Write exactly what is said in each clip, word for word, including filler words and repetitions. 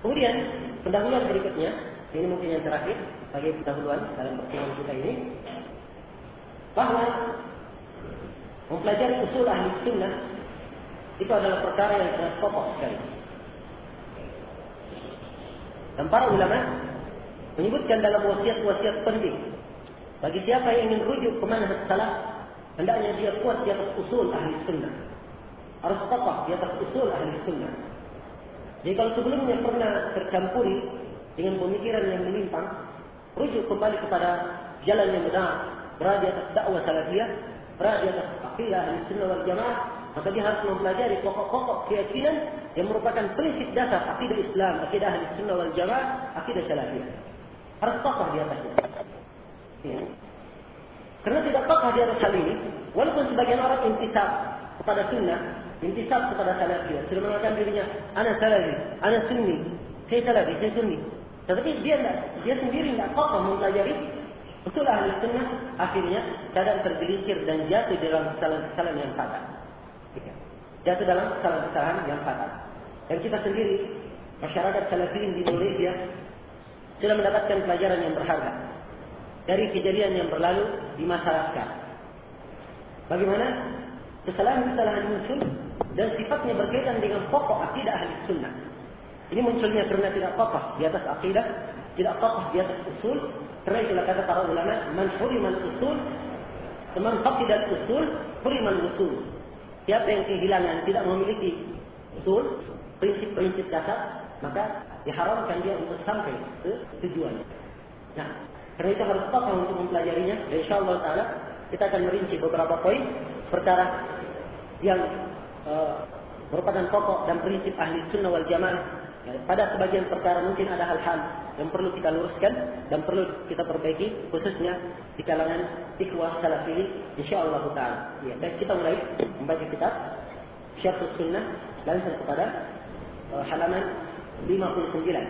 Kemudian pendahuluan berikutnya, ini mungkin yang terakhir sebagai pendahuluan dalam pertemuan kita ini, bahwa mempelajari usul ahli sunnah itu adalah perkara yang sangat pokok sekali. Dan para ulama menyebutkan dalam wasiat-wasiat penting bagi siapa yang ingin rujuk ke manhaj salaf, hendaknya dia kuat di atas usul ahli sunnah, harus kokoh di atas usul ahli sunnah. Jadi kalau sebelumnya pernah tercampuri dengan pemikiran yang menyimpang, rujuk kembali kepada jalan yang benar, berada di atas dakwah salafiyah, berada di atas aqidah ahli sunnah wal jamaah, maka dia harus mempelajari pokok-pokok keyakinan yang merupakan prinsip dasar aqidah Islam, aqidah ahli sunnah wal jamaah, aqidah salafiyah. Harus kokoh di atasnya. Ya. Karena tidak kokoh di atas hal ini, walaupun sebagian orang intisab kepada sunnah, intisab kepada salafiyah, sudah mengatakan dirinya, ana salafi, ana sunni, saya salafi, saya sunni. Tetapi dia tidak, dia sendiri tidak kokoh mempelajari usul ahli sunnah, akhirnya kadang tergelincir dan jatuh dalam kesalahan-kesalahan yang fatal. Jatuh dalam kesalahan-kesalahan yang fatal. Dan kita sendiri, masyarakat salafiyin di Indonesia, sudah mendapatkan pelajaran yang berharga dari kejadian yang berlalu di masyarakat. Bagaimana kesalahan-kesalahan muncul dan sifatnya berkaitan dengan pokok akidah ahli sunnah. Ini munculnya karena tidak kokoh di atas akidah, tidak kokoh di atas usul. Karena itulah kata para ulama, man hurimal usul, man faqidat usul, hurimal usul. Siapa yang kehilangan, tidak memiliki usul, prinsip-prinsip dasar, maka diharamkan dia untuk sampai ke tujuan. Nah, karena itu harus kokoh untuk mempelajarinya. Dan insyaallah taala kita akan merinci beberapa poin perkara yang uh, merupakan pokok dan prinsip ahli sunnah wal jamaah. Ya, pada sebagian perkara mungkin ada hal-hal yang perlu kita luruskan dan perlu kita perbaiki, khususnya di kalangan ikhwah salafi insyaallah taala. Ya, dan kita mulai membaca kitab Syarh Sunnah langsung kepada uh, halaman lima puluh sembilan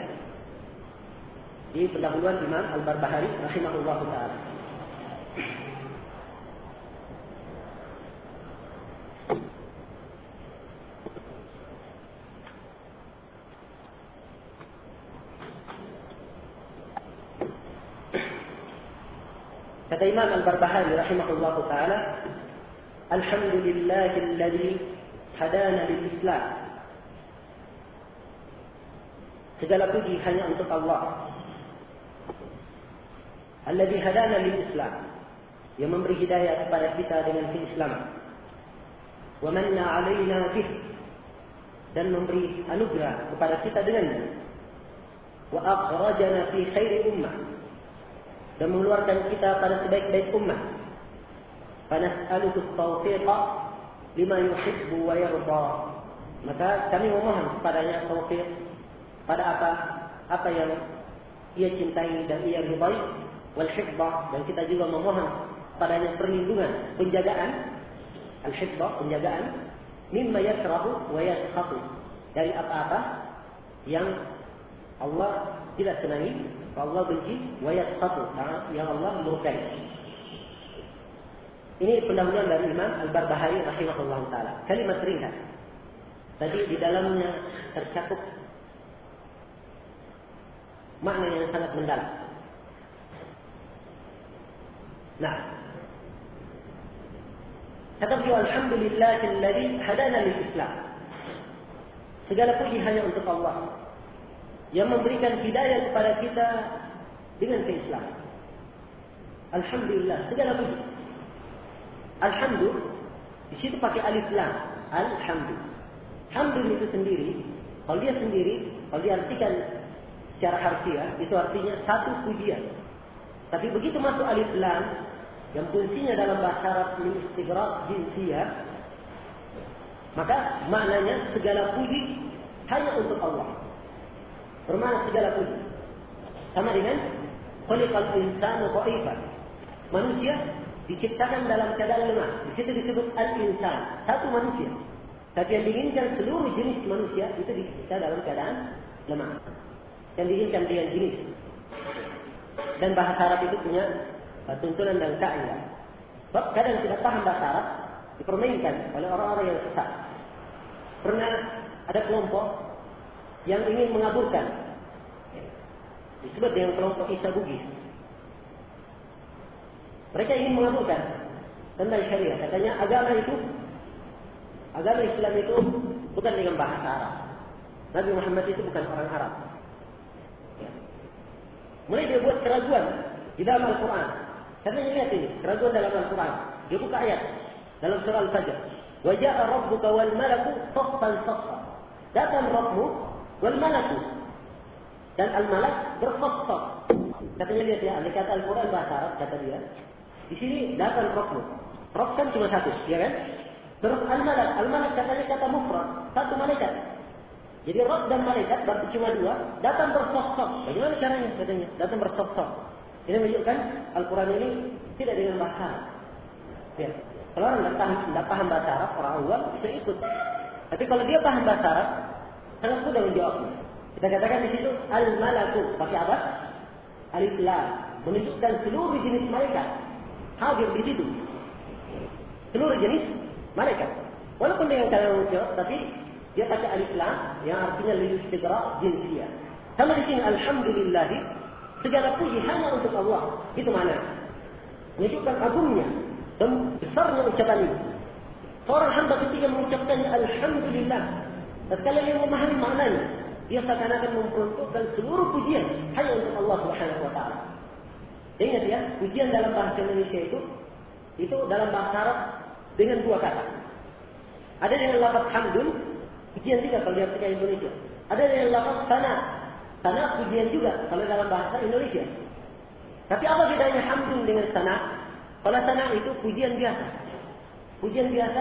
di pendahuluan Imam Al-Barbahari rahimahullah taala. Kata Imam Al-Barbahari rahimahullah taala, alhamdulillahilladzi hadana lil Islam. Segala puji hanya untuk Allah. Alladzi hadana lil Islam, yang memberi hidayah kepada kita dengan keislaman. Wa manna 'alaina bih, dan memberi anugerah kepada kita dengannya. Wa akhrajana fi khairi ummah, dan mengeluarkan kita pada sebaik-baik ummah. Fanas'aluhu at-tawfiqa lima yuhibbu wa yarda. Maka kami memohon kepadanya taufiq pada apa apa yang ia cintai dan ia ridai, wal hifdzah, dan kita juga memohon padanya perlindungan, penjagaan, al hifdzah, penjagaan, mimma yakrahu wa yaskhatu, dari apa-apa yang Allah tidak senangi, Allah benci, wa yaskhatu, yang Allah murkai. Ini pendahuluan dari Imam Al-Barbahari rahimahullah taala. Kalimat ringkas. Tadi di dalamnya tercakup makna yang sangat mendalam. Nah, kata beliau, alhamdulillahilladzi hadana lil Islam. Segala puji hanya untuk Allah yang memberikan hidayah kepada kita dengan keislaman. Alhamdulillah, segala puji. Alhamdulillah, di situ pakai alif lam. Alhamdulillah. Alhamdulillah itu sendiri, kalau dia sendiri, kalau diartikan secara harfiah, itu artinya satu pujian. Tapi begitu masuk alif lam, yang fungsinya dalam bahasa Arab istighraq jinsiyah, maka maknanya segala puji hanya untuk Allah. Bermakna segala puji. Sama dengan khuliqal insanu dha'ifan. Manusia diciptakan dalam keadaan lemah. Di situ disebut al-insan, satu manusia. Tapi yang diinginkan seluruh jenis manusia itu dicipta dalam keadaan lemah. Yang diinginkan dengan jenis. Dan bahasa Arab itu punya tuntunan dan kaidah. Sebab kadang tidak paham bahasa Arab dipermainkan oleh orang-orang yang sesat. Pernah ada kelompok yang ingin mengaburkan. Disebut dengan kelompok Isa Bugis. Mereka ingin mengaburkan tentang syariat. Katanya agama itu, agama Islam itu bukan dengan bahasa Arab. Nabi Muhammad itu bukan orang Arab. Ya. Mulai dia buat keraguan di dalam Al-Quran. Karena lihat ini, keraguan dalam Al-Quran. Dia buka ayat dalam surah Al-Fajr. Wa ja'a rabbuka wal malaku saffan saffa. Datang Rabbmu wal malaku. Dan al-malak bersaff-saff. Katanya lihat ya, ada kata Al-Quran bahasa Arab, kata dia. Di sini datang Rabbmu. Rabb kan cuma satu, ya kan? Terus al-malak, al-malak katanya kata mufrad, satu malaikat. Jadi Rabb dan malaikat berarti cuma dua, datang bersaff-saff. Bagaimana caranya? Katanya, datang bersaff-saff. Ini menunjukkan Al-Quran ini tidak dengan bahasa Arab. Ya. Kalau orang tidak paham, tidak paham bahasa Arab, orang awam bisa ikut. Tapi kalau dia paham bahasa Arab, sangat mudah menjawabnya. Kita katakan di situ al-malaku, pakai apa? Alif lam, menunjukkan seluruh jenis malaikat hadir di situ. Seluruh jenis malaikat. Walaupun dengan kalimat menjawab, tapi dia pakai alif lam yang artinya lil-istighra' jinsiyah. Sama di sini alhamdulillah, segala puji hanya untuk Allah. Itu mana? Menunjukkan agungnya dan besarnya ucapan ini. Seorang hamba ketika mengucapkannya alhamdulillah, tatkala dia memahami maknanya, dia seakan-akan memperuntukkan seluruh pujian hanya untuk Allah Subhanahu wa taala. Ingat ya, pujian dalam bahasa Indonesia itu itu dalam bahasa Arab dengan dua kata. Ada dengan lafaz hamdun, pujian juga kalau diartikan Indonesia. Ada dengan lafaz sana. Sana pujian juga kalau dalam bahasa Indonesia. Tapi apa bedanya hamdun dengan sana? Kalau sana itu pujian biasa. Pujian biasa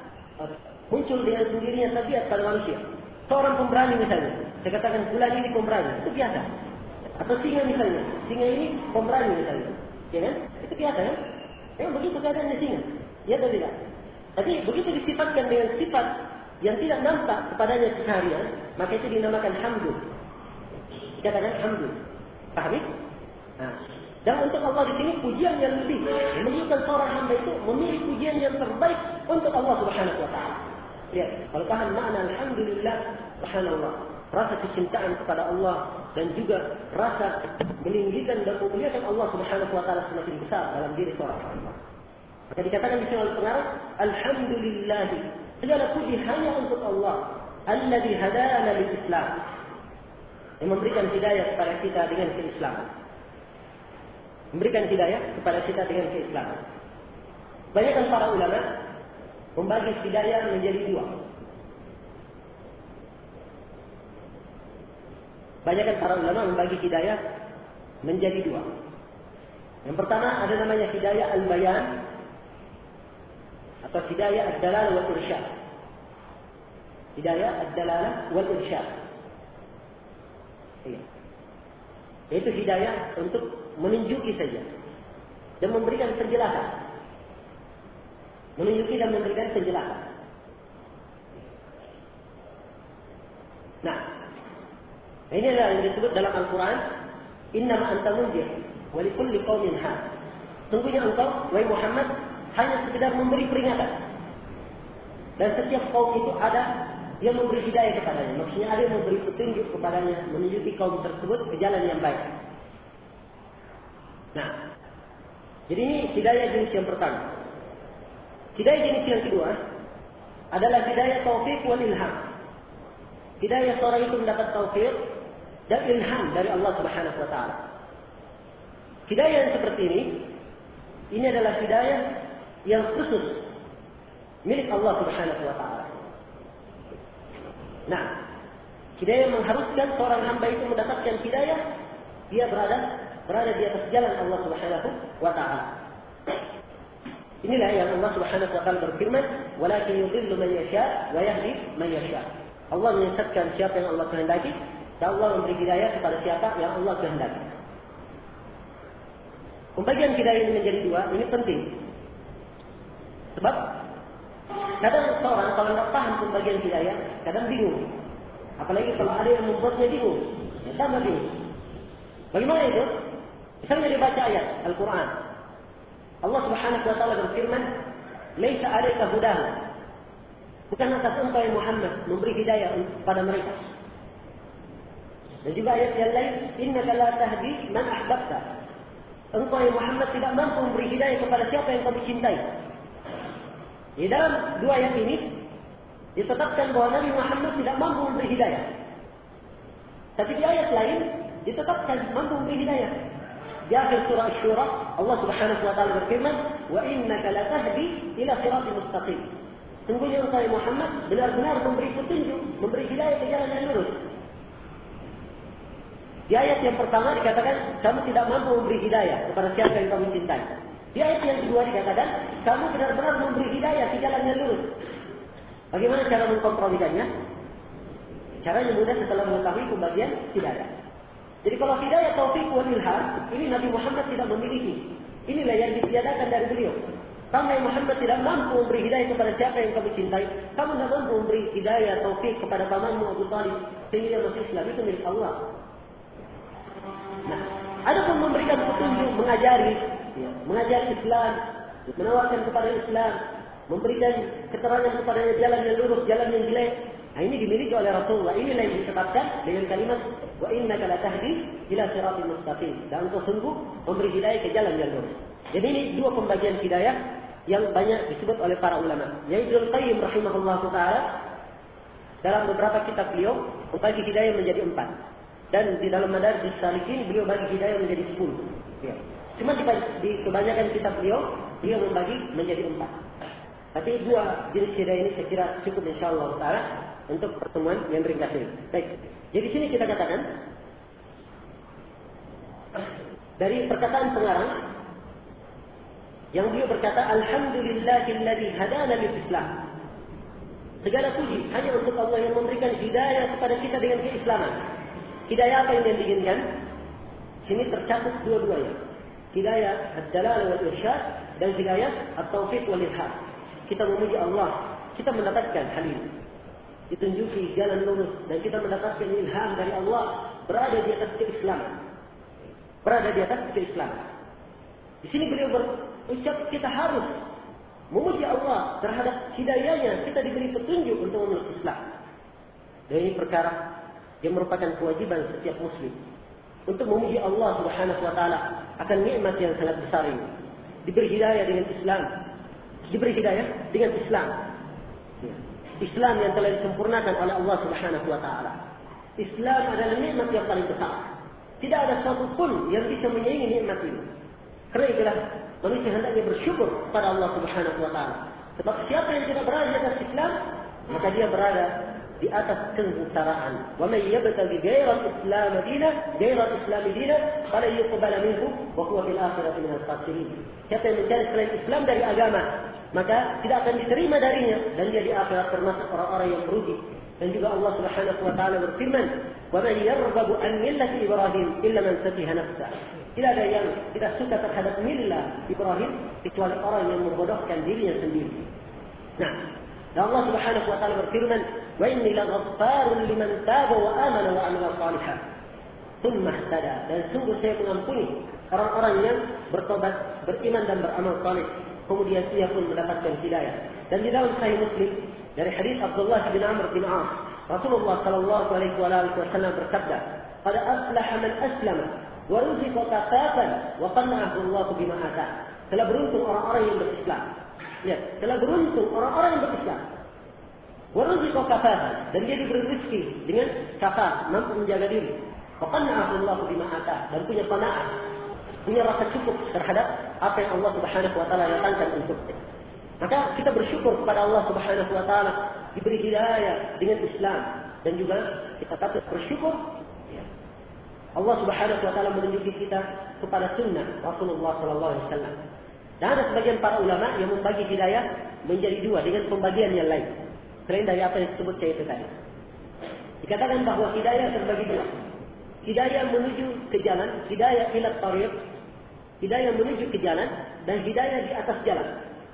muncul dengan sendirinya tabiat pada manusia. Seorang pemberani misalnya, saya katakan bulan ini pemberani, itu biasa. Atau singa misalnya, singa ini pemberani misalnya, ya kan? Itu biasa kan? Memang begitu keadaannya singa, ya atau tidak? Tapi begitu disifatkan dengan sifat yang tidak nampak kepadanya seharian, maka itu dinamakan hamdun. Dikatakan hamdun, pahami? Nah, dan untuk Allah di sini pujian yang lebih, yang menunjukkan seorang hamba itu memilih pujian yang terbaik untuk Allah Subhanahu Wa Taala. Lihat, kalau paham makna alhamdulillah, subhanallah, rasa kecintaan kepada Allah dan juga rasa meninggikan dan memuliakan Allah Subhanahu wa taala semakin besar dalam diri seorang hamba. Maka dikatakan di sini oleh pengarang, alhamdulillah, segala puji hanya untuk Allah, alladzi hadana lil Islam. Yang memberikan hidayah kepada kita dengan keislaman. Memberikan hidayah kepada kita dengan keislaman. Banyakkan para ulama membagi hidayah menjadi dua. Banyakkan para ulama membagi hidayah menjadi dua. Yang pertama ada namanya hidayah al-bayan atau hidayah ad-dalalah wal irsyad. Hidayah ad-dalalah wal irsyad. Iya. Yaitu hidayah untuk menunjuki saja dan memberikan penjelasan. Menunjuki dan memberikan penjelasan. Nah, ini adalah yang disebut dalam Al-Quran, innama anta munzir wa likulli qaumin had. Sungguhnya engkau, wahai Muhammad, hanya sekedar memberi peringatan. Dan setiap kaum itu ada yang memberi hidayah kepadanya. Maksudnya ada yang memberi petunjuk kepadanya, menunjuki kaum tersebut ke jalan yang baik. Nah, jadi ini hidayah jenis yang pertama. Hidayah jenis yang kedua adalah hidayah taufik wal ilham. Hidayah seorang itu mendapat taufik dan ilham dari Allah Subhanahu wa taala. Hidayah yang seperti ini, ini adalah hidayah yang khusus milik Allah Subhanahu wa taala. Nah, hidayah mengharuskan seorang hamba itu mendapatkan hidayah, dia berada berada di atas jalan Allah Subhanahu wa taala. Inilah yang Allah Subhanahu wa taala berfirman, "Walakin yudhillu man yasha wa yahdi man yasha." Allah menyesatkan siapa yang Allah kehendaki, dan Allah memberi hidayah kepada siapa yang Allah kehendaki. Pembagian hidayah ini menjadi dua, ini penting. Sebab kadang seorang kalau tidak paham pembagian hidayah, kadang bingung. Apalagi kalau ada yang membuatnya bingung, ya tambah bingung. Bagaimana itu? Misalnya dia baca ayat Al-Quran. Allah Subhanahu wa taala berfirman, "Laisa 'alaika hudahum." Bukan atas engkau Muhammad memberi hidayah kepada mereka. Dan juga ayat yang lain, innaka la tahdi man ahbabta. Engkau ya Muhammad tidak mampu memberi hidayah kepada siapa yang kamu cintai. Di dalam dua ayat ini ditetapkan bahwa Nabi Muhammad tidak mampu memberi hidayah. Tapi di ayat lain ditetapkan mampu memberi hidayah. Di akhir surah Asy-Syura Allah Subhanahu wa taala berfirman, "Wa innaka la tahdi ila siratal mustaqim." Sungguhnya engkau Muhammad benar-benar memberi petunjuk, memberi hidayah ke jalan yang lurus. Di ayat yang pertama dikatakan, kamu tidak mampu memberi hidayah kepada siapa yang kamu cintai. Di ayat yang kedua dikatakan, kamu benar-benar memberi hidayah ke jalan yang lurus. Bagaimana cara mengkompromikannya? Caranya mudah setelah mengetahui pembagian hidayah. Jadi kalau hidayah taufik wal ilham, ini Nabi Muhammad tidak memiliki. Inilah yang ditiadakan dari beliau. Kamu yang Muhammad tidak mampu memberi hidayah kepada siapa yang kamu cintai. Kamu tidak mampu memberi hidayah taufik kepada pamanmu Abu Talib sehingga masuk Islam, itu milik Allah. Nah, ada pun memberikan petunjuk, mengajari, ya, mengajari Islam, menawarkan kepada Islam, memberikan keterangan kepada jalan yang lurus, jalan yang jelek. Nah, ini dimiliki oleh Rasulullah. Inilah yang disebutkan dengan kalimat wa innaka la tahdi ila siratal mustaqim. Dan engkau sungguh memberi hidayah ke jalan yang lurus. Jadi ini dua pembagian hidayah yang banyak disebut oleh para ulama. Yaitu Ibnu Qayyim rahimahullahu taala dalam beberapa kitab beliau membagi hidayah menjadi empat. Dan di dalam Madarijus Salikin beliau bagi hidayah menjadi sepuluh. Ya. Cuma di, di kebanyakan kitab beliau, beliau membagi menjadi empat. Tapi dua jenis hidayah ini saya kira cukup insyaallah taala untuk pertemuan yang ringkas ini. Baik. Jadi sini kita katakan dari perkataan pengarang yang beliau berkata, alhamdulillahilladzi hadana lil Islam. Segala puji hanya untuk Allah yang memberikan hidayah kepada kita dengan keislaman. Hidayah apa yang diinginkan? Sini tercatat dua-duanya. Hidayah ad-dalalah wal irsyad dan hidayah at-taufiq wal ilham. Kita memuji Allah, kita mendapatkan hal ini. Ditunjuki jalan lurus dan kita mendapatkan ilham dari Allah berada di atas keislaman. Berada di atas keislaman. Di sini beliau berucap kita harus memuji Allah terhadap hidayahnya, kita diberi petunjuk untuk memeluk Islam. Dan ini perkara yang merupakan kewajiban setiap muslim untuk memuji Allah Subhanahu wa taala akan nikmat yang sangat besar ini. Diberi hidayah dengan Islam, diberi hidayah dengan Islam. Islam yang telah disempurnakan oleh Allah Subhanahu wa taala. Islam adalah nikmat yang paling besar. Tidak ada satu pun yang bisa menyaingi nikmat ini. Karena itulah manusia hendaknya bersyukur kepada Allah Subhanahu wa taala. Sebab siapa yang tidak berada di atas Islam, maka dia berada di atas kesengsaraan. Wa may yabtaghi ghayra al-islam dinan, ghayra al-islam dinan, fala yuqbal minhu wa huwa fil akhirati min al-khasirin. Siapa yang mencari selain Islam dari agama, maka tidak akan diterima darinya dan dia di akhirat termasuk orang-orang yang merugi. Dan juga Allah Subhanahu wa taala berfirman, "Wa man yarghabu an millati Ibrahim illa man safiha nafsah." Tidak ada yang tidak suka terhadap millah Ibrahim kecuali orang yang membodohkan dirinya sendiri. Nah, dan Allah Subhanahu wa taala berfirman, "Wa inni laghaffarun liman taba wa amana wa amila shalihan." Tsumma ihtada. Dan sungguh saya mengampuni orang-orang yang bertobat, beriman dan beramal saleh, kemudian ia pun mendapatkan hidayah. Dan di dalam Sahih Muslim dari hadis Abdullah bin Amr bin As, Rasulullah sallallahu alaihi wasallam bersabda, "Qad aflaha man aslama wa ruziqa kafafan wa qanna'ahu Allah bima atah." Telah beruntung orang-orang yang berislam. Ya, telah beruntung orang-orang yang berislam. Wa ruziqa kafafan, dan dia diberi rezeki dengan kafaf, mampu menjaga diri. Wa qanna'ahu Allah bima atah, dan punya qanaah, punya rasa cukup terhadap apa yang Allah Subhanahu wa taala datangkan untuknya. Maka kita bersyukur kepada Allah Subhanahu wa taala diberi hidayah dengan Islam, dan juga kita patut bersyukur ya, Allah Subhanahu wa taala menunjuki kita kepada sunnah Rasulullah sallallahu alaihi wasallam. Dan ada sebagian para ulama yang membagi hidayah menjadi dua dengan pembagian yang lain selain dari apa yang disebut saya itu tadi. Dikatakan bahwa hidayah terbagi dua. Hidayah menuju ke jalan, hidayah ila tariq, hidayah menuju ke jalan, dan hidayah di atas jalan.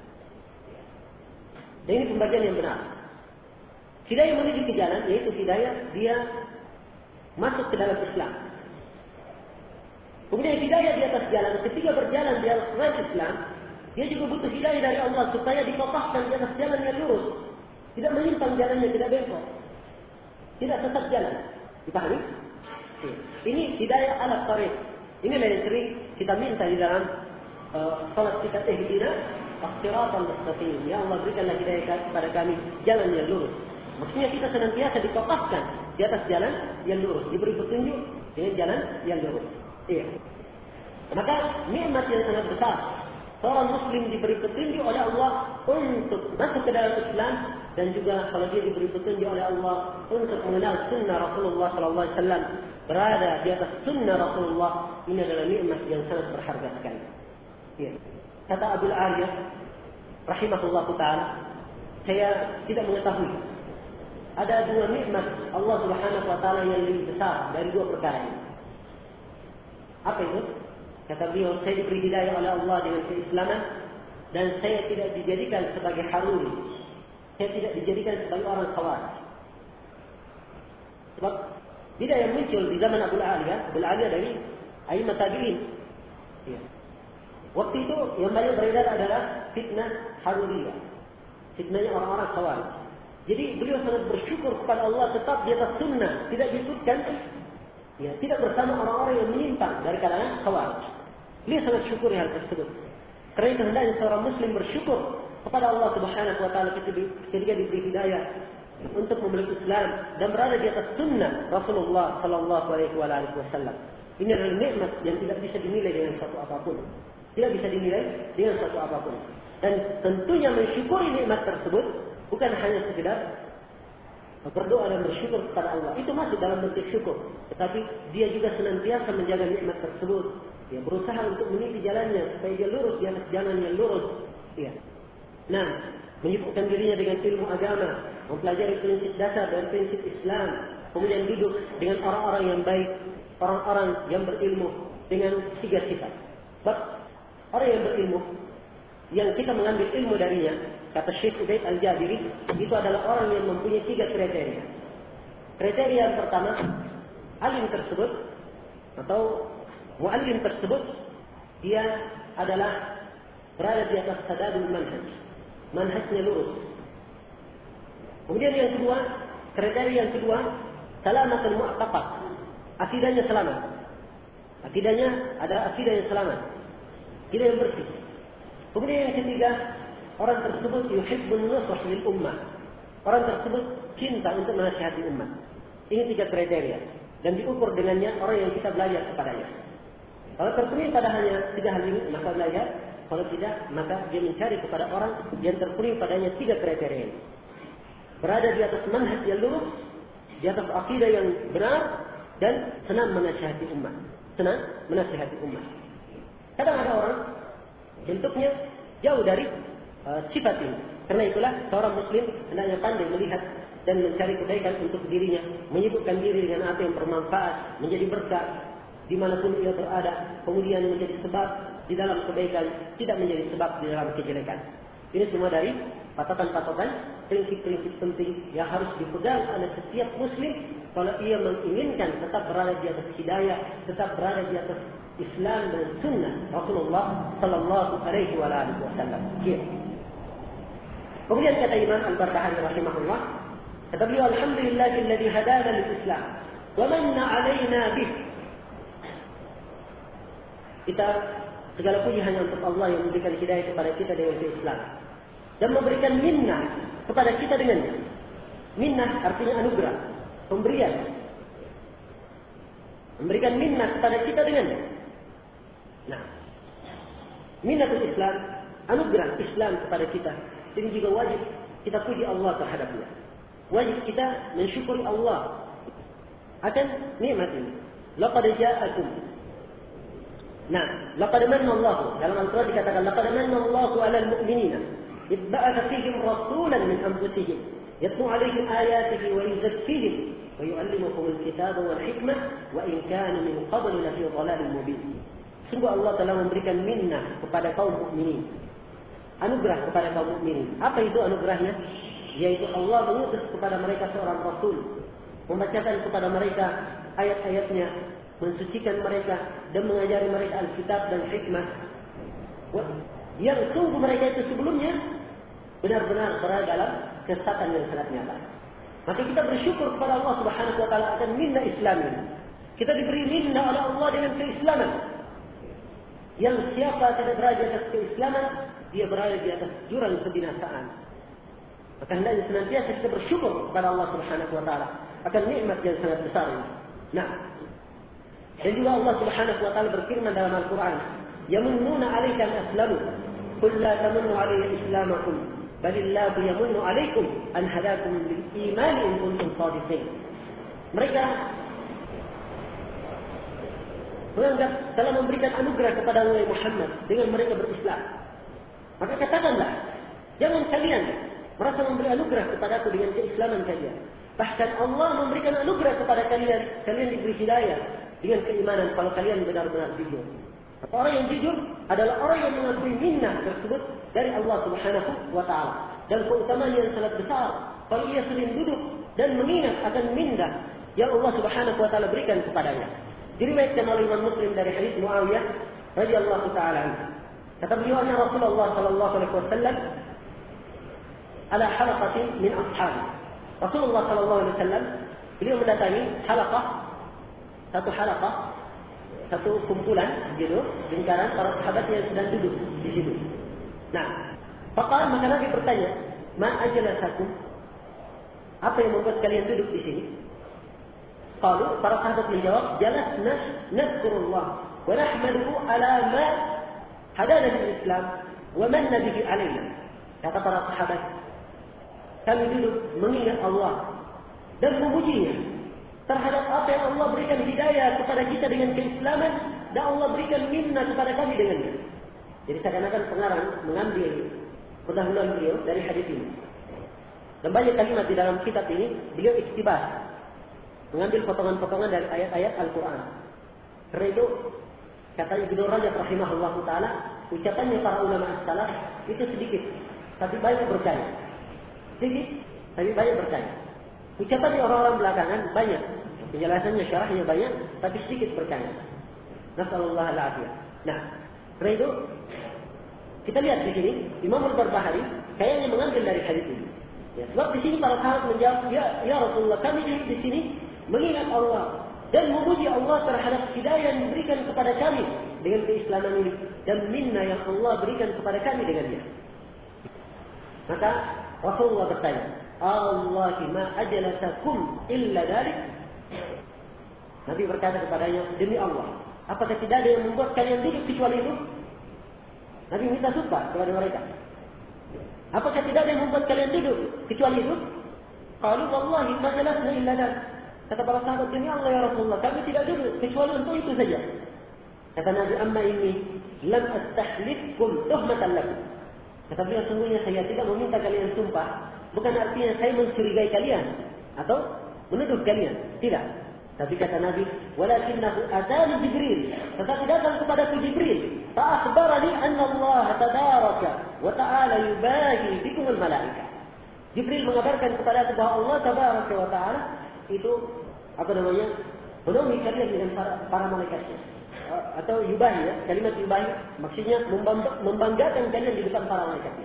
Dan ini pembagian yang benar. Hidayah menuju ke jalan, yaitu hidayah dia masuk ke dalam Islam. Kemudian hidayah di atas jalan, ketika berjalan di atas Islam, dia juga butuh hidayah dari Allah supaya dikotahkan di atas jalan yang lurus. Tidak menyimpang jalannya, tidak bengkok. Tidak sesat jalan. Dipahami? Ini hidayah ala tariq. Inilah yang sering kita minta di dalam uh, salat kita, ihdina as-siratal mustaqim. Ya Allah, berikanlah hidayah kepada kami jalan yang lurus. Maksudnya kita senantiasa dikokoskan di atas jalan yang lurus, diberi petunjuk dengan jalan yang lurus. Iya. Maka nikmat yang sangat besar. Seorang muslim diberi petunjuk oleh Allah untuk masuk ke dalam Islam, dan juga kalau dia diberi petunjuk oleh Allah untuk mengenal sunnah Rasulullah sallallahu alaihi wasallam, berada di atas sunnah Rasulullah, ini adalah nikmat yang sangat berharga sekali. Ya. Kata Abu Aliyah rahimahullah taala, saya tidak mengetahui ada dua nikmat Allah Subhanahu wa taala yang lebih besar dari dua perkara ini. Apa itu? Kata beliau, saya diberi hidayah oleh Allah dengan keislaman, dan saya tidak dijadikan sebagai haruri. Saya tidak dijadikan sebagai orang khawarij. Sebab tidak yang muncul di zaman Abu Aliyah, Abu Aliyah dari a'immat tabi'in. Ya. Waktu itu yang banyak beredar adalah fitnah haruriyah. Fitnahnya orang-orang khawarij. Jadi beliau sangat bersyukur kepada Allah tetap di atas sunnah, tidak disebutkan, ya, tidak bersama orang-orang yang menyimpang dari kalangan khawarij. Beliau sangat syukur hal tersebut. Karena itu hendaknya seorang muslim bersyukur kepada Allah Subhanahu wa taala ketika diberi hidayah untuk memeluk Islam dan berada di atas sunnah Rasulullah sallallahu alaihi wasallam. Ini adalah nikmat yang tidak bisa dinilai dengan satu apapun. Tidak bisa dinilai dengan satu apapun. Dan tentunya mensyukuri nikmat tersebut bukan hanya sekedar berdoa dan bersyukur kepada Allah. Itu masuk dalam bentuk syukur. Tetapi dia juga senantiasa menjaga nikmat tersebut. Dia berusaha untuk meniti jalannya supaya dia lurus di atas jalan yang lurus. Ya. Nah, menyibukkan dirinya dengan ilmu agama, mempelajari prinsip dasar dan prinsip Islam, kemudian duduk dengan orang-orang yang baik, orang-orang yang berilmu dengan tiga sifat. Sebab orang yang berilmu, yang kita mengambil ilmu darinya, kata Syekh Ubaid Al-Jabiri, itu adalah orang yang mempunyai tiga kriteria. Kriteria yang pertama, alim tersebut atau muallim tersebut, dia adalah berada di atas sadadul manhaj. Manhajnya lurus. Kemudian yang kedua, kriteria yang kedua, salamatul mu'taqad. Akidahnya selamat. Akidahnya adalah akidah yang selamat. Akidah yang bersih. Kemudian yang ketiga, orang tersebut yuhibbun nusah lil ummah. Orang tersebut cinta untuk menasihati umat. Ini tiga kriteria. Dan diukur dengannya orang yang kita belajar kepadanya. Kalau terpenuhi pada hanya tiga hal ini, maka belajar. Kalau tidak, maka dia mencari kepada orang yang terpenuhi padanya tiga kriteria ini. Berada di atas manhaj yang lurus, di atas akidah yang benar, dan senang menasihati umat. Senang menasihati umat. Kadang ada orang bentuknya jauh dari uh, sifat ini. Karena itulah seorang muslim hendaknya pandai melihat dan mencari kebaikan untuk dirinya, menyibukkan diri dengan apa yang bermanfaat, menjadi berkah dimanapun ia berada, kemudian menjadi sebab di dalam kebaikan, tidak menjadi sebab di dalam kejelekan. Ini semua dari patokan-patokan, prinsip-prinsip penting yang harus dipegang oleh setiap muslim kalau ia menginginkan tetap berada di atas hidayah, tetap berada di atas Islam dan sunnah Rasulullah sallallahu alaihi wasallam. Kemudian kata Imam Al-Barbahari rahimahullah, kata beliau, alhamdulillahilladzi hadana lil Islam wa manna 'alaina bih. Kita segala puji hanya untuk Allah yang memberikan hidayah kepada kita dengan Islam dan memberikan minnah kepada kita dengannya. Minnah artinya anugerah, pemberian. Memberikan minnah kepada kita dengannya. Nah, minnatul Islam, anugerah Islam kepada kita. Ini juga wajib kita puji Allah terhadapnya. Wajib kita mensyukuri Allah akan nikmat ini. Laqad ja'akum. Nah, laqad manna Allah, dalam Al-Quran dikatakan laqad manna Allahu 'alal mu'minina idh ba'atha fihim rasulan min anfusihim yatlu 'alaihim ayatihi wa yuzakkihim wa yu'allimuhum al-kitaba wal hikmah wa in kanu min qablu lafi dhalalin mubin. Sungguh Allah telah memberikan minnah kepada kaum mukminin. Anugerah kepada kaum mukminin. Apa itu anugerahnya? Yaitu Allah mengutus kepada mereka seorang rasul, membacakan kepada mereka ayat-ayatnya, mensucikan mereka dan mengajari mereka Alkitab dan hikmah. Yang sungguh mereka itu sebelumnya benar-benar berada dalam kesesatan yang sangat nyata. Maka kita bersyukur kepada Allah Subhanahu wa taala akan minnah Islam ini. Kita diberi minna oleh Allah dengan keislaman. Yang siapa tidak berada di atas keislaman, dia berada di atas jurang kebinasaan. Maka hendaknya senantiasa kita bersyukur kepada Allah Subhanahu wa taala akan nikmat yang sangat besar ini. Nah, dan juga Allah Subhanahu wa taala berfirman dalam Al-Qur'an, "Yamunnuna 'alaika an aslamu, qul la tamunnu 'alayya islamakum, balillahu yamunnu 'alaykum an hadakum lil iman in kuntum shadiqin." Mereka menganggap telah memberikan anugerah kepada Nabi Muhammad dengan mereka berislam. Maka katakanlah, jangan kalian merasa memberi anugerah kepada aku dengan keislaman kalian. Bahkan Allah memberikan anugerah kepada kalian, kalian diberi hidayah dengan keimanan kalau kalian benar-benar jujur. Maka orang yang jujur adalah orang yang mengakui minnah tersebut dari Allah Subhanahu wa taala. Dan keutamaan yang sangat besar kalau ia sering duduk dan mengingat akan minnah yang Allah Subhanahu wa taala berikan kepadanya. Diriwayatkan oleh Imam Muslim dari hadis Muawiyah radhiyallahu taala anhu. Kata beliau, Rasulullah sallallahu alaihi wasallam ala halaqatin min ashabi. Rasulullah sallallahu alaihi wasallam beliau mendatangi halaqah, satu halaqah, satu kumpulan gitu, lingkaran para sahabat yang sedang duduk di situ. Nah, faqala, maka Nabi bertanya, "Ma ajlasakum?" Apa yang membuat kalian duduk di sini? Qalu, para sahabat menjawab, "Jalasna nadhkurullah wa nahmaduhu ala ma hadana lil Islam wa manna bihi alaina." Kata para sahabat, kami duduk mengingat Allah dan memujinya terhadap apa yang Allah berikan hidayah kepada kita dengan keislaman dan Allah berikan minnah kepada kami dengannya. Jadi seakan-akan pengarang mengambil pendahuluan beliau dari hadis ini. Dan banyak kalimat di dalam kitab ini beliau iktibas, mengambil potongan-potongan dari ayat-ayat Al-Quran. Karena itu kata Ibnu Rajab rahimahullah taala, ucapannya para ulama as-salaf itu sedikit tapi banyak berkaya. Sedikit tapi banyak berkaya. Ucapannya orang-orang belakangan banyak, penjelasannya syarahnya banyak tapi sedikit berkaya. Nasallallahu al-afiyah. Nah, karena itu kita lihat di sini Imam Al-Barbahari kayaknya mengambil dari hadis ini. Ya, sebab di sini para sahabat menjawab, ya, ya Rasulullah, kami di sini mengingat Allah dan memuji Allah terhadap hidayah yang diberikan kepada kami dengan keislaman ini dan minnah yang Allah berikan kepada kami dengannya. Maka Rasulullah bertanya, "Allahi ma ajlasakum illa dzalik?" Nabi berkata kepadanya, "Demi Allah, apakah tidak ada yang membuat kalian duduk kecuali itu?" Nabi minta sumpah kepada mereka. Apakah tidak ada yang membuat kalian duduk kecuali itu? Qalu wallahi ma jalasna illa dzalik. Kata para sahabat, demi Allah ya Rasulullah, kami tidak duduk kecuali untuk itu saja. Kata Nabi, "Amma inni lam astahlifkum tuhmatan lakum." Kata beliau, sungguhnya saya tidak meminta kalian sumpah, bukan artinya saya mencurigai kalian atau menuduh kalian, tidak. Tapi kata Nabi, "Walakinnahu atani Jibril." Tetapi datang kepadaku Jibril, fa akhbarani anna Allah tabaraka wa ta'ala yubahi bikum al-malaikah. Jibril mengabarkan kepada aku bahwa Allah tabaraka wa ta'ala itu apa namanya? menaungi kalian dengan para, para malaikatnya. Atau yubahi, ya, kalimat yubahi maksudnya membanggakan kalian di depan para malaikatnya.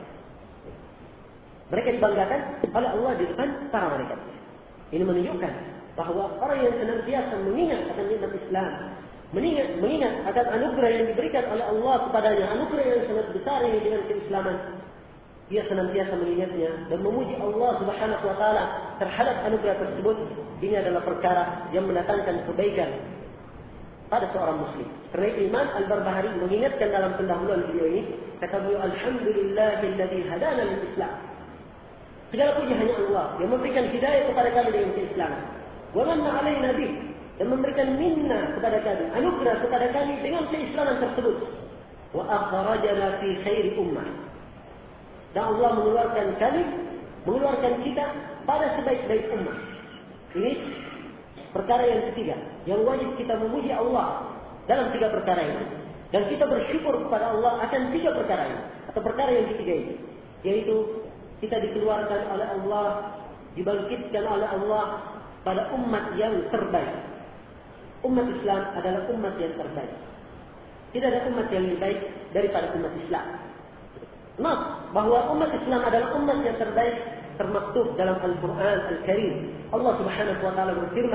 Mereka dibanggakan oleh Allah di depan para malaikatnya. Ini menunjukkan bahwa orang yang senantiasa mengingat akan nikmat Islam, mengingat mengingat akan anugerah yang diberikan oleh Allah kepadanya, anugerah yang sangat besar ini dengan keislaman, dia senantiasa mengingatnya dan memuji Allah Subhanahu wa taala terhadap anugerah tersebut. Ini adalah perkara yang mendatangkan kebaikan pada seorang muslim. Karena Imam Al-Barbahari mengingatkan dalam pendahuluan video ini, kata beliau, "Alhamdulillahilladzi hadana lil Islam." Segala puji hanya Allah yang memberikan hidayah kepada kami dengan keislaman. Wa manna 'alaina bih, dan memberikan minnah kepada kami, anugerah kepada kami dengan keislaman tersebut. Wa akhrajana fi khairi ummah. Dan Allah mengeluarkan kami, mengeluarkan kita pada sebaik-baik ummah. Ini perkara yang ketiga, yang wajib kita memuji Allah dalam tiga perkara ini. Dan kita bersyukur kepada Allah akan tiga perkara ini, atau perkara yang ketiga ini, yaitu kita dikeluarkan oleh Allah, dibangkitkan oleh Allah pada umat yang terbaik. Umat Islam adalah umat yang terbaik. Tidak ada umat yang lebih baik daripada umat Islam. Nah, bahwa umat Islam adalah umat yang terbaik termaktub dalam Al-Quran Al-Karim. Allah Subhanahu wa taala berfirman,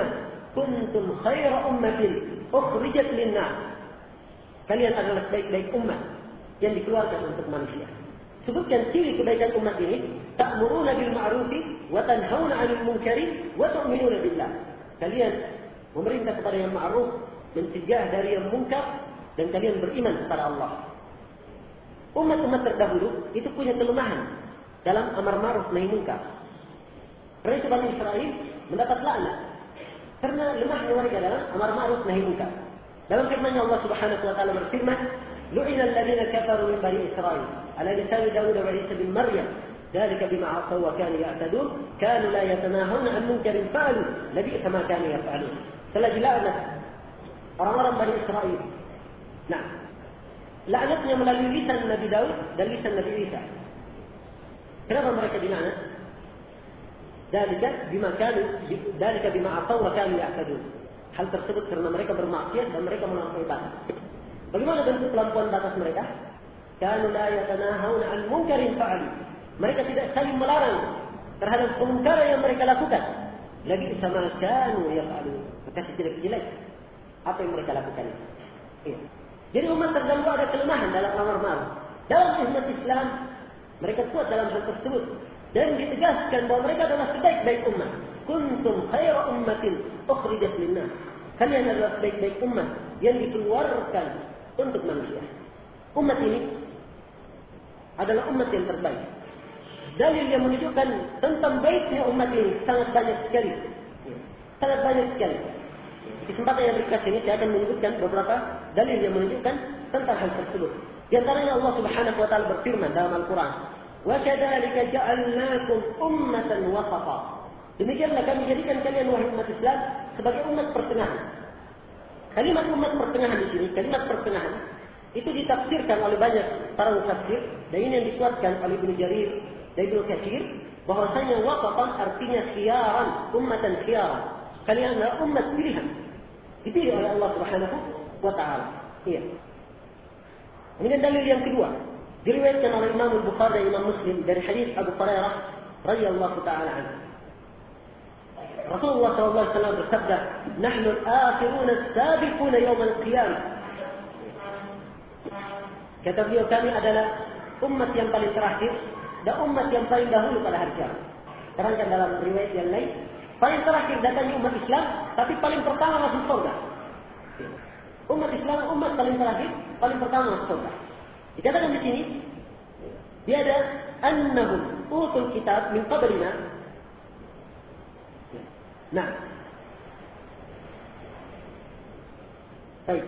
kuntum khaira ummatin ukhrijat lin-nas. Kalian adalah sebaik-baik umat yang dikeluarkan untuk manusia. Sebutkan ciri kebaikan umat ini, ta'muruna bil ma'rufi wa tanhauna 'anil munkari wa tu'minuna billah. Kalian memerintah kepada yang ma'ruf, mencegah dari yang munkar, dan kalian beriman kepada Allah. Umat-umat terdahulu itu punya kelemahan dalam amar ma'ruf nahi munkar. Karena itu Bani Israel mendapat laknat karena lemahnya mereka dalam amar ma'ruf nahi munkar. Dalam firman-Nya Allah Subhanahu wa taala berfirman, "Lu'ina alladziina kafaru min bani Israil 'ala lisani Daud wa Isa bin Maryam, dzalika bima 'asaw wa kanu ya'tadun, kanu la yatanahawna 'an munkarin fa'alu, labi'sa ma kanu yaf'alun." Telah dilaknat orang-orang Bani Israel. Nah, laknatnya melalui lisan Nabi Daud dan lisan Nabi Isa. Kenapa mereka dilaknat? Dzalika bima kanu dzalika bima 'asaw wa kanu ya'tadun. Hal tersebut karena mereka bermaksiat dan mereka melampaui batas. Bagaimana bentuk pelampauan batas mereka? Kanu la yatanahawna 'an munkarin fa'alu. Mereka tidak saling melarang terhadap kemungkaran yang mereka lakukan. Labi'sa ma kanu yaf'alun. Maka jelek-jelek apa yang mereka lakukan itu. Iya. Jadi umat terdahulu ada kelemahan dalam amar ma'ruf. Dalam umat Islam mereka kuat dalam hal tersebut dan ditegaskan bahwa mereka adalah sebaik-baik umat. Kuntum khaira ummatin ukhrijat lin-nas. Kalian adalah sebaik-baik umat yang dikeluarkan untuk manusia. Umat ini adalah umat yang terbaik. Dalil yang menunjukkan tentang baiknya umat ini sangat banyak sekali. Sangat banyak sekali. Di kesempatan yang berikut ini saya akan menyebutkan beberapa dalil yang menunjukkan tentang hal tersebut. Di antaranya Allah Subhanahu wa taala berfirman dalam Al-Qur'an, "Wa kadzalika ja'alnakum ummatan wasata." Demikianlah kami jadikan kalian wahai umat Islam sebagai umat pertengahan. Kalimat umat pertengahan di sini, kalimat pertengahan itu ditafsirkan oleh banyak para mufassir dan ini yang dikuatkan oleh Ibnu Jarir dan Ibnu Katsir bahwasanya wasatan artinya khiyaran, ummatan khiyaran. Kalian adalah umat pilihan. Dipilih oleh Allah Subhanahu wa taala. Iya. Kemudian dalil yang kedua, diriwayatkan oleh Imam Al-Bukhari dan Imam Muslim dari hadis Abu Hurairah radhiyallahu taala anhu. Rasulullah sallallahu alaihi wasallam bersabda, "Nahnu al-akhiruna as-sabiquna yawm al-qiyamah." Kata beliau, kami adalah umat yang paling terakhir dan umat yang paling dahulu pada hari kiamat. Terangkan dalam riwayat yang lain, paling terakhir datangnya umat Islam, tapi paling pertama masuk surga. Umat Islam umat paling terakhir, paling pertama masuk surga. Dikatakan di sini, dia ada annahum utul kitab min qablina. Nah, baik.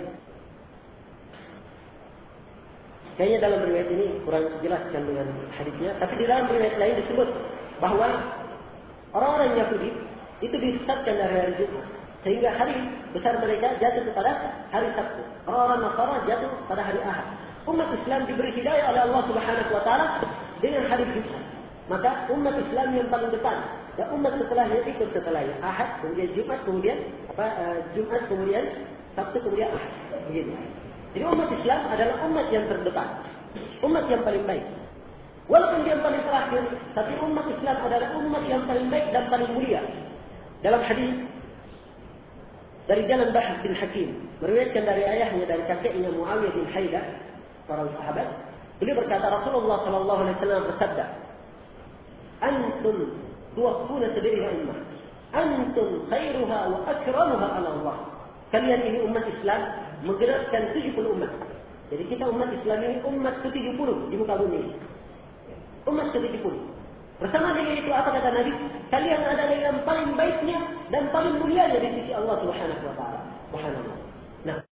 Kayaknya dalam riwayat ini kurang jelaskan dengan hadisnya, tapi di dalam riwayat lain disebut bahwa orang-orang Yahudi itu disesatkan dari hari Jumat, sehingga hari besar mereka jatuh kepada hari Sabtu. Orang-orang Nasara jatuh pada hari Ahad. Umat Islam diberi hidayah oleh Allah Subhanahu wa taala dengan hari Jumat. Maka umat Islam yang paling depan dan umat setelahnya ikut setelahnya. Ahad, kemudian Jumat, kemudian apa? Uh, Jumat, kemudian Sabtu, kemudian Ahad. Begitu. Jadi umat Islam adalah umat yang terdepan, umat yang paling baik. Walaupun dia paling terakhir, tapi umat Islam adalah umat yang paling baik dan paling mulia. Dalam hadis dari jalan Bahs bin Hakim, meriwayatkan dari ayahnya dari kakeknya Muawiyah bin Haidah, para sahabat, beliau berkata Rasulullah sallallahu alaihi wasallam bersabda, "Antum tuwaffuna sabiha ummah, antum khairuha wa akramuha 'ala Allah." Kalian ini umat Islam menggerakkan tujuh puluh umat. Jadi kita umat Islam ini umat ke tujuh puluh di muka bumi. Umat ke tujuh puluh. Bersama dengan itu apa kata Nabi? Kalian adalah yang paling baiknya dan paling mulia di sisi Allah Subhanahu wa taala. Subhanallah. Nah,